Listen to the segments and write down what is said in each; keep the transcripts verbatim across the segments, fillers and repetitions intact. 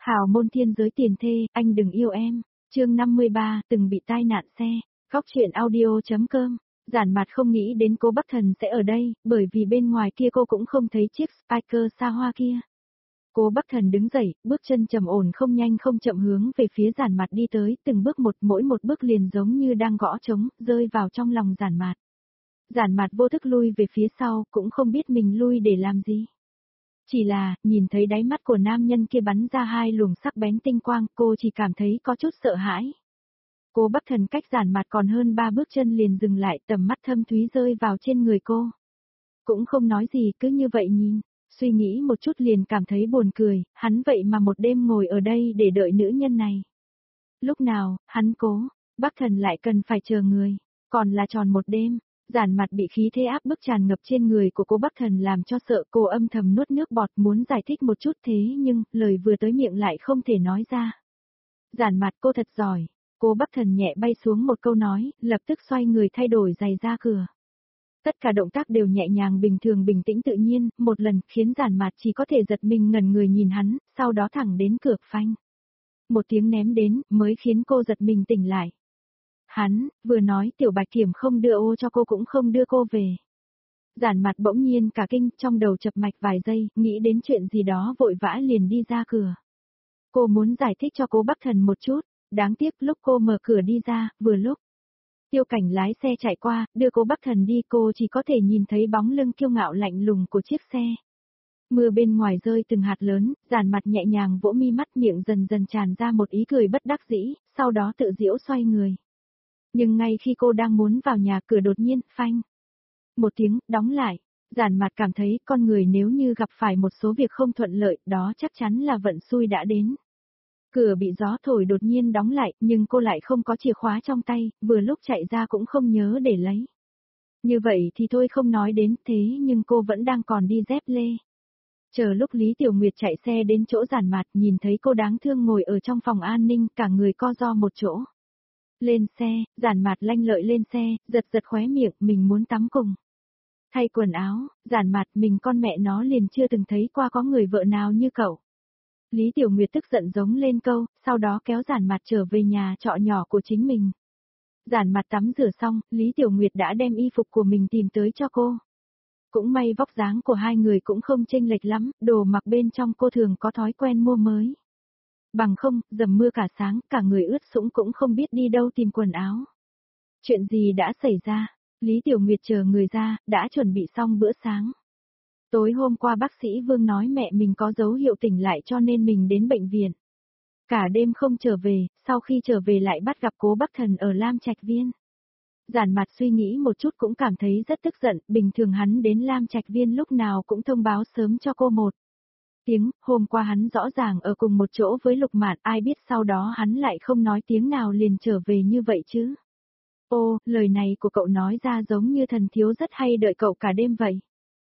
Hào môn thiên giới tiền thê, anh đừng yêu em. Chương năm mươi ba, từng bị tai nạn xe. Góc truyện audio.com. Giản Mạt không nghĩ đến cô Bắc Thần sẽ ở đây, bởi vì bên ngoài kia cô cũng không thấy chiếc Spyker xa hoa kia. Cô Bắc Thần đứng dậy, bước chân trầm ổn không nhanh không chậm hướng về phía Giản Mạt đi tới, từng bước một, mỗi một bước liền giống như đang gõ trống, rơi vào trong lòng Giản Mạt. Giản Mạt vô thức lui về phía sau, cũng không biết mình lui để làm gì. Chỉ là, nhìn thấy đáy mắt của nam nhân kia bắn ra hai luồng sắc bén tinh quang, cô chỉ cảm thấy có chút sợ hãi. Cô Bắc Thần cách Giản Mạt còn hơn ba bước chân liền dừng lại, tầm mắt thâm thúy rơi vào trên người cô. Cũng không nói gì, cứ như vậy nhìn, suy nghĩ một chút liền cảm thấy buồn cười, hắn vậy mà một đêm ngồi ở đây để đợi nữ nhân này. Lúc nào, hắn cố, Bắc Thần lại cần phải chờ người, còn là tròn một đêm. Giản Mạt bị khí thế áp bức tràn ngập trên người của cô Bắc Thần làm cho sợ, cô âm thầm nuốt nước bọt muốn giải thích một chút thế nhưng, lời vừa tới miệng lại không thể nói ra. Giản Mạt cô thật giỏi, cô Bắc Thần nhẹ bay xuống một câu nói, lập tức xoay người thay đổi giày ra cửa. Tất cả động tác đều nhẹ nhàng bình thường bình tĩnh tự nhiên, một lần khiến Giản Mạt chỉ có thể giật mình ngẩn người nhìn hắn, sau đó thẳng đến cửa phanh. Một tiếng ném đến, mới khiến cô giật mình tỉnh lại. Hắn, vừa nói Tiểu Bạch Kiểm không đưa ô cho cô cũng không đưa cô về. Giản Mạt bỗng nhiên cả kinh, trong đầu chập mạch vài giây, nghĩ đến chuyện gì đó vội vã liền đi ra cửa. Cô muốn giải thích cho cô Bắc Thần một chút, đáng tiếc lúc cô mở cửa đi ra, vừa lúc Tiêu Cảnh lái xe chạy qua, đưa cô Bắc Thần đi, cô chỉ có thể nhìn thấy bóng lưng kiêu ngạo lạnh lùng của chiếc xe. Mưa bên ngoài rơi từng hạt lớn, Giản Mạt nhẹ nhàng vỗ mi mắt, miệng dần dần tràn ra một ý cười bất đắc dĩ, sau đó tự giễu xoay người. Nhưng ngay khi cô đang muốn vào nhà, cửa đột nhiên, phanh. Một tiếng, đóng lại. Giản Mạt cảm thấy con người nếu như gặp phải một số việc không thuận lợi, đó chắc chắn là vận xui đã đến. Cửa bị gió thổi đột nhiên đóng lại, nhưng cô lại không có chìa khóa trong tay, vừa lúc chạy ra cũng không nhớ để lấy. Như vậy thì thôi không nói đến thế nhưng cô vẫn đang còn đi dép lê. Chờ lúc Lý Tiểu Nguyệt chạy xe đến chỗ Giản Mạt, nhìn thấy cô đáng thương ngồi ở trong phòng an ninh, cả người co ro một chỗ. Lên xe, Giản Mạt lanh lợi lên xe, giật giật khóe miệng, mình muốn tắm cùng. Thay quần áo, Giản Mạt, mình con mẹ nó liền chưa từng thấy qua có người vợ nào như cậu. Lý Tiểu Nguyệt tức giận giống lên câu, sau đó kéo Giản Mạt trở về nhà trọ nhỏ của chính mình. Giản Mạt tắm rửa xong, Lý Tiểu Nguyệt đã đem y phục của mình tìm tới cho cô. Cũng may vóc dáng của hai người cũng không chênh lệch lắm, đồ mặc bên trong cô thường có thói quen mua mới. Bằng không, dầm mưa cả sáng, cả người ướt sũng cũng không biết đi đâu tìm quần áo. Chuyện gì đã xảy ra? Lý Tiểu Nguyệt chờ người ra, đã chuẩn bị xong bữa sáng. Tối hôm qua bác sĩ Vương nói mẹ mình có dấu hiệu tỉnh lại cho nên mình đến bệnh viện. Cả đêm không trở về, sau khi trở về lại bắt gặp cố Bắc Thần ở Lam Trạch Viên. Giản Mạt suy nghĩ một chút cũng cảm thấy rất tức giận, bình thường hắn đến Lam Trạch Viên lúc nào cũng thông báo sớm cho cô một tiếng, hôm qua hắn rõ ràng ở cùng một chỗ với Lục Mạn, ai biết sau đó hắn lại không nói tiếng nào liền trở về như vậy chứ. Ô, lời này của cậu nói ra giống như thần thiếu rất hay đợi cậu cả đêm vậy.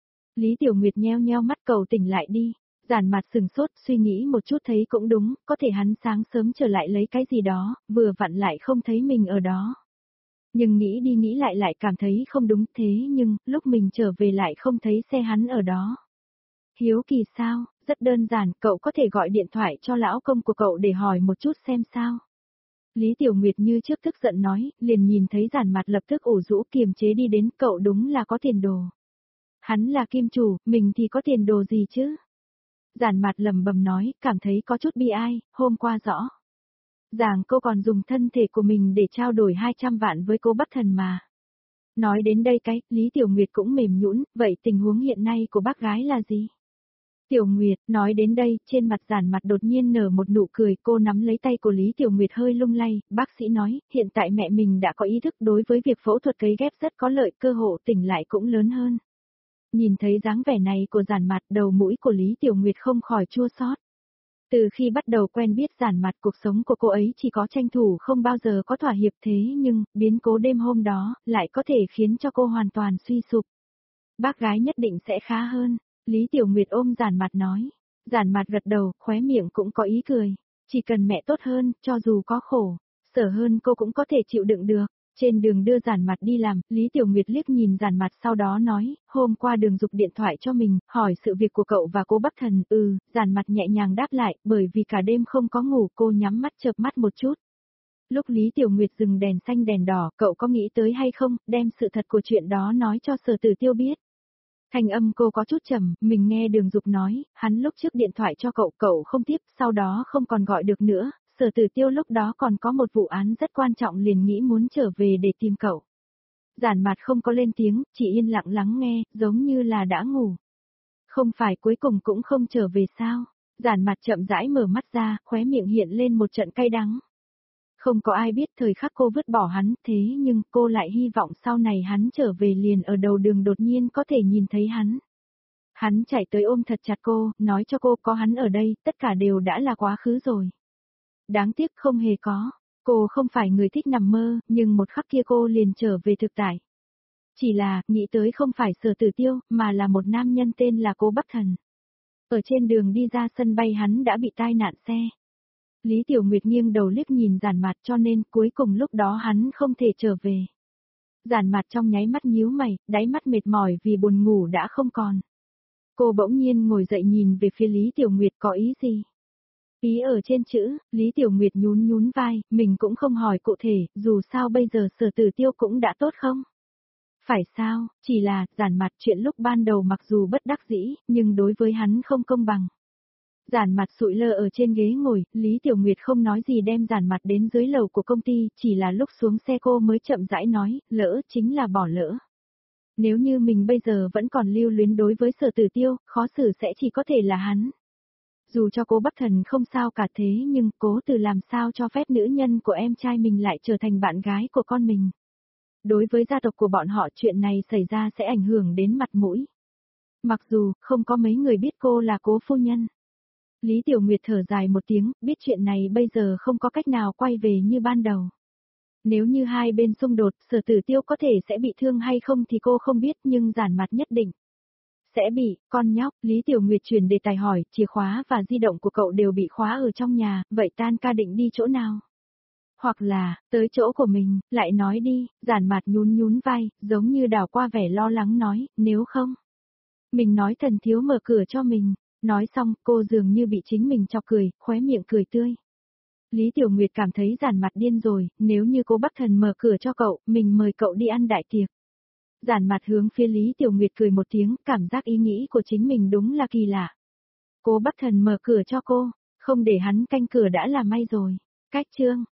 Lý Tiểu Nguyệt nheo nheo mắt, cậu tỉnh lại đi. Giản Mạt sừng sốt, suy nghĩ một chút thấy cũng đúng, có thể hắn sáng sớm trở lại lấy cái gì đó, vừa vặn lại không thấy mình ở đó. Nhưng nghĩ đi nghĩ lại lại cảm thấy không đúng, thế nhưng, lúc mình trở về lại không thấy xe hắn ở đó. Hiếu kỳ sao, rất đơn giản, cậu có thể gọi điện thoại cho lão công của cậu để hỏi một chút xem sao. Lý Tiểu Nguyệt như trước tức giận nói, liền nhìn thấy Giản Mạt lập tức ủ rũ kiềm chế đi đến, cậu đúng là có tiền đồ. Hắn là kim chủ, mình thì có tiền đồ gì chứ? Giản Mạt lầm bầm nói, cảm thấy có chút bi ai, hôm qua rõ ràng cô còn dùng thân thể của mình để trao đổi hai trăm vạn với cô Bắc Thần mà. Nói đến đây cái, Lý Tiểu Nguyệt cũng mềm nhũn, vậy tình huống hiện nay của bác gái là gì? Tiểu Nguyệt, nói đến đây, trên mặt Giản Mạt đột nhiên nở một nụ cười, cô nắm lấy tay của Lý Tiểu Nguyệt hơi lung lay, bác sĩ nói, hiện tại mẹ mình đã có ý thức đối với việc phẫu thuật cấy ghép rất có lợi, cơ hội tỉnh lại cũng lớn hơn. Nhìn thấy dáng vẻ này của Giản Mạt, đầu mũi của Lý Tiểu Nguyệt không khỏi chua xót. Từ khi bắt đầu quen biết Giản Mạt, cuộc sống của cô ấy chỉ có tranh thủ không bao giờ có thỏa hiệp, thế nhưng, biến cố đêm hôm đó, lại có thể khiến cho cô hoàn toàn suy sụp. Bác gái nhất định sẽ khá hơn, Lý Tiểu Nguyệt ôm Giản Mạt nói. Giản Mạt gật đầu, khóe miệng cũng có ý cười. Chỉ cần mẹ tốt hơn, cho dù có khổ, sở hơn cô cũng có thể chịu đựng được. Trên đường đưa Giản Mặt đi làm, Lý Tiểu Nguyệt liếc nhìn Giản Mặt sau đó nói, hôm qua Đường Dục điện thoại cho mình, hỏi sự việc của cậu và cô Bắc Thần, ừ, Giản Mặt nhẹ nhàng đáp lại, bởi vì cả đêm không có ngủ, cô nhắm mắt chợp mắt một chút. Lúc Lý Tiểu Nguyệt dừng đèn xanh đèn đỏ, cậu có nghĩ tới hay không, đem sự thật của chuyện đó nói cho Sở Tử Tiêu biết. Thanh âm cô có chút trầm, mình nghe Đường Dục nói, hắn lúc trước điện thoại cho cậu, cậu không tiếp, sau đó không còn gọi được nữa, Sở Tử Tiêu lúc đó còn có một vụ án rất quan trọng liền nghĩ muốn trở về để tìm cậu. Giản Mặt không có lên tiếng, chỉ yên lặng lắng nghe, giống như là đã ngủ. Không phải cuối cùng cũng không trở về sao? Giản Mặt chậm rãi mở mắt ra, khóe miệng hiện lên một trận cay đắng. Không có ai biết thời khắc cô vứt bỏ hắn, thế nhưng cô lại hy vọng sau này hắn trở về liền ở đầu đường đột nhiên có thể nhìn thấy hắn. Hắn chạy tới ôm thật chặt cô, nói cho cô có hắn ở đây, tất cả đều đã là quá khứ rồi. Đáng tiếc không hề có, cô không phải người thích nằm mơ, nhưng một khắc kia cô liền trở về thực tại. Chỉ là, nghĩ tới không phải Sở Tử Tiêu, mà là một nam nhân tên là Cố Bắc Thần. Ở trên đường đi ra sân bay hắn đã bị tai nạn xe. Lý Tiểu Nguyệt nghiêng đầu liếc nhìn Giản Mặt cho nên cuối cùng lúc đó hắn không thể trở về. Giản Mặt trong nháy mắt nhíu mày, đáy mắt mệt mỏi vì buồn ngủ đã không còn. Cô bỗng nhiên ngồi dậy nhìn về phía Lý Tiểu Nguyệt có ý gì? Ý ở trên chữ, Lý Tiểu Nguyệt nhún nhún vai, mình cũng không hỏi cụ thể, dù sao bây giờ Sở Tử Tiêu cũng đã tốt không? Phải sao, chỉ là, Giản Mặt chuyện lúc ban đầu mặc dù bất đắc dĩ, nhưng đối với hắn không công bằng. Giản Mặt sụi lơ ở trên ghế ngồi, Lý Tiểu Nguyệt không nói gì đem Giản Mặt đến dưới lầu của công ty, chỉ là lúc xuống xe cô mới chậm rãi nói, lỡ chính là bỏ lỡ. Nếu như mình bây giờ vẫn còn lưu luyến đối với Sở Tử Tiêu, khó xử sẽ chỉ có thể là hắn. Dù cho Cố Bắc Thần không sao cả thế nhưng Cố Từ làm sao cho phép nữ nhân của em trai mình lại trở thành bạn gái của con mình. Đối với gia tộc của bọn họ chuyện này xảy ra sẽ ảnh hưởng đến mặt mũi. Mặc dù không có mấy người biết cô là Cố phu nhân. Lý Tiểu Nguyệt thở dài một tiếng, biết chuyện này bây giờ không có cách nào quay về như ban đầu. Nếu như hai bên xung đột, Sở Tử Tiêu có thể sẽ bị thương hay không thì cô không biết nhưng Giản Mặt nhất định. Sẽ bị, con nhóc, Lý Tiểu Nguyệt chuyển đề tài hỏi, chìa khóa và di động của cậu đều bị khóa ở trong nhà, vậy tan ca định đi chỗ nào? Hoặc là, tới chỗ của mình, lại nói đi, Giản Mặt nhún nhún vai, giống như đảo qua vẻ lo lắng nói, nếu không. Mình nói Thần Thiếu mở cửa cho mình, nói xong, cô dường như bị chính mình chọc cười, khóe miệng cười tươi. Lý Tiểu Nguyệt cảm thấy Giản Mặt điên rồi, nếu như Cố Bắc Thần mở cửa cho cậu, mình mời cậu đi ăn đại tiệc. Giản Mặt hướng phía Lý Tiểu Nguyệt cười một tiếng, cảm giác ý nghĩ của chính mình đúng là kỳ lạ. Cố Bắc Thần mở cửa cho cô, không để hắn canh cửa đã là may rồi. Cách chương